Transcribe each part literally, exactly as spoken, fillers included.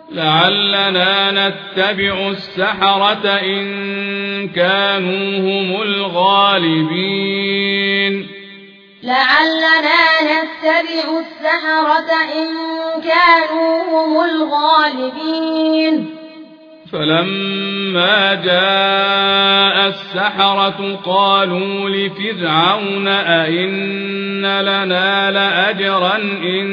لعلنا نتبع السحرة إن كانوا هم الغالبين لعلنا نتبع السحرة إن كانوا هم الغالبين فلما جاء السحرة قالوا لفرعون أئن لنا لأجرا إن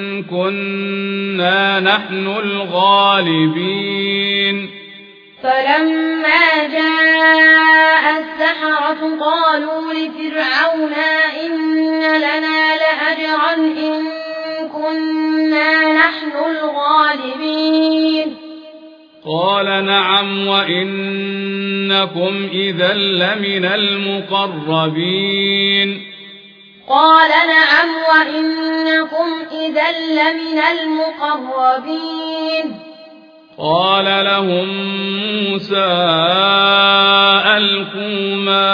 كنا نحن الغالبين فلما جاء السحرة قالوا لفرعون إن لنا لأجرا إن كنا نحن الغالبين قال نعم وإنكم إذا لمن المقربين قال نعم وإنكم إذا لمن المقربين قال لهم موسى ألقوا ما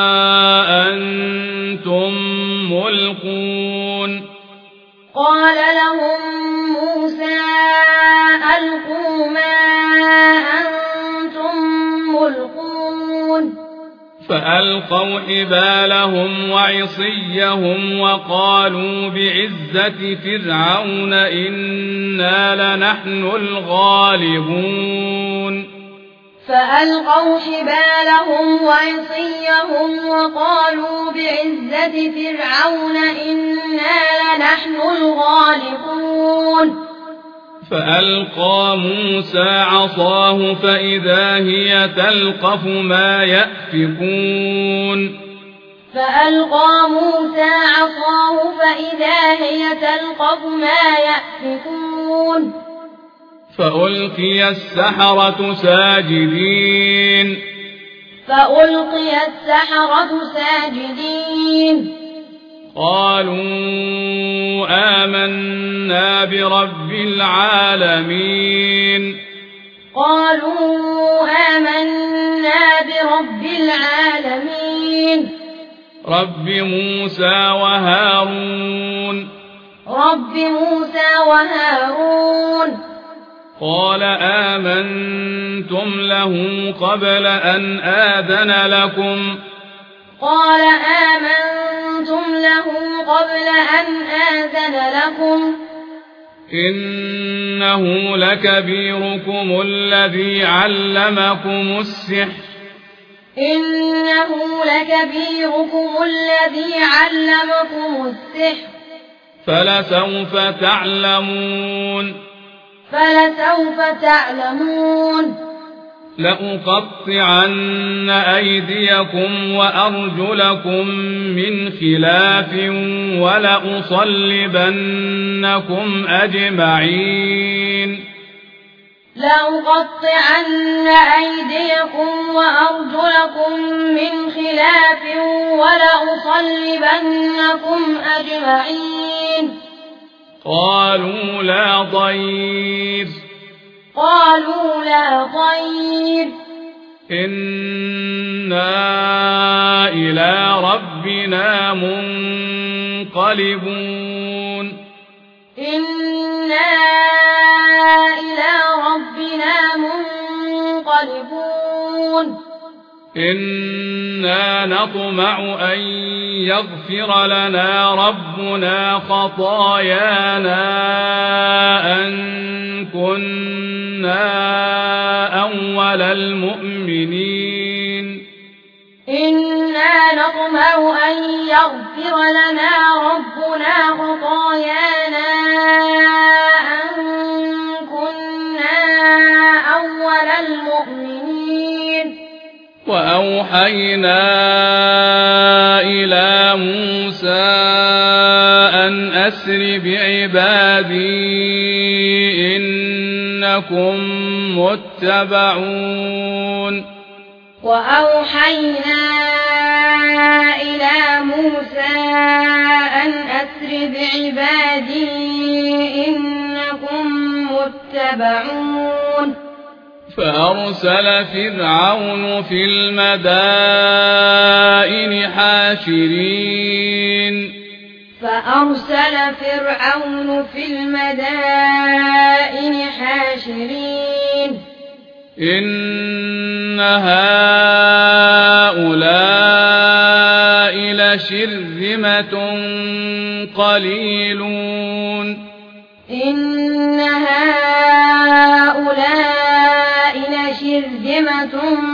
أنتم ملقون قال لهم موسى ألقوا ما أنتم ملقون فألقوا حبالهم وعصيهم وقالوا بعزة فرعون إنا لنحن الغالبون فألقوا حبالهم وعصيهم وقالوا بعزة فرعون إنا لنحن الغالبون فألقى موسى عصاه فإذا هي تلقف ما يأفكون فألقى موسى عصاه فإذا هي تلقف ما يأفكون فألقي السحرة ساجدين فألقي السحرة ساجدين قالوا آمنا برب العالمين قالوا آمنا برب العالمين رب موسى وهارون رب موسى وهارون قال آمنتم له قبل أن آذن لكم قال آمنتم له قبل أن آذن لكم إنه لكبيركم الذي علمكم السحر إنه لكبيركم الذي علمكم السحر فلسوف تعلمون فلسوف تعلمون لأقطعن أيديكم وأرجلكم من خلاف ولأصلبنكم أجمعين لأقطعن أيديكم وأرجلكم من خلاف ولأصلبنكم أجمعين قالوا لا ضير قالوا لا ضير إنا إلى ربنا منقلبون إنا إلى ربنا منقلبون إنا نطمع أن يغفر لنا ربنا خطايانا أن كنا أول المؤمنين إنا نطمع أن يغفر لنا ربنا خطايانا أن كنا أول المؤمنين وأوحينا إلى موسى أن أسر بعبادي إنكم متبعون وأوحينا إلى موسى أن أسر بعبادي إنكم متبعون فأرسل فرعون في المدائن حاشرين فأرسل فرعون في المدائن حاشرين إن هؤلاء لشرذمة قليلون إن هؤلاء لشرذمة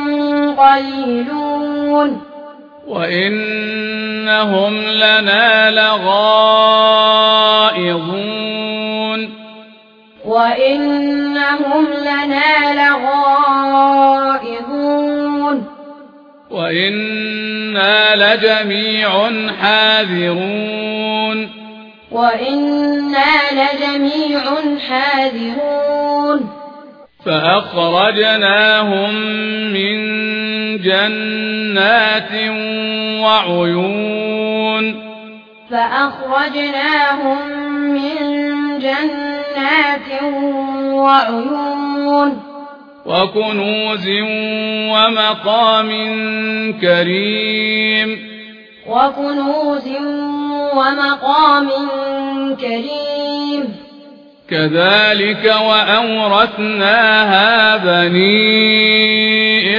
قليلون وإنهم لنا لغائظون وإنهم لنا لغائظون وإنا لجميع حاذرون وإنا لجميع حاذرون فأخرجناهم من جنات وعيون فأخرجناهم من جنات وعيون وكنوز ومقام كريم وكنوز ومقام كريم كذلك وأورثناها بني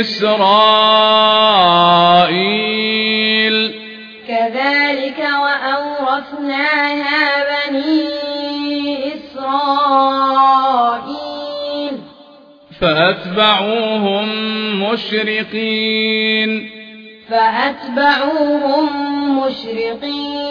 إسرائيل كذلك وأورثناها بني إسرائيل فأتبعوهم مشرقين فأتبعوهم مشرقين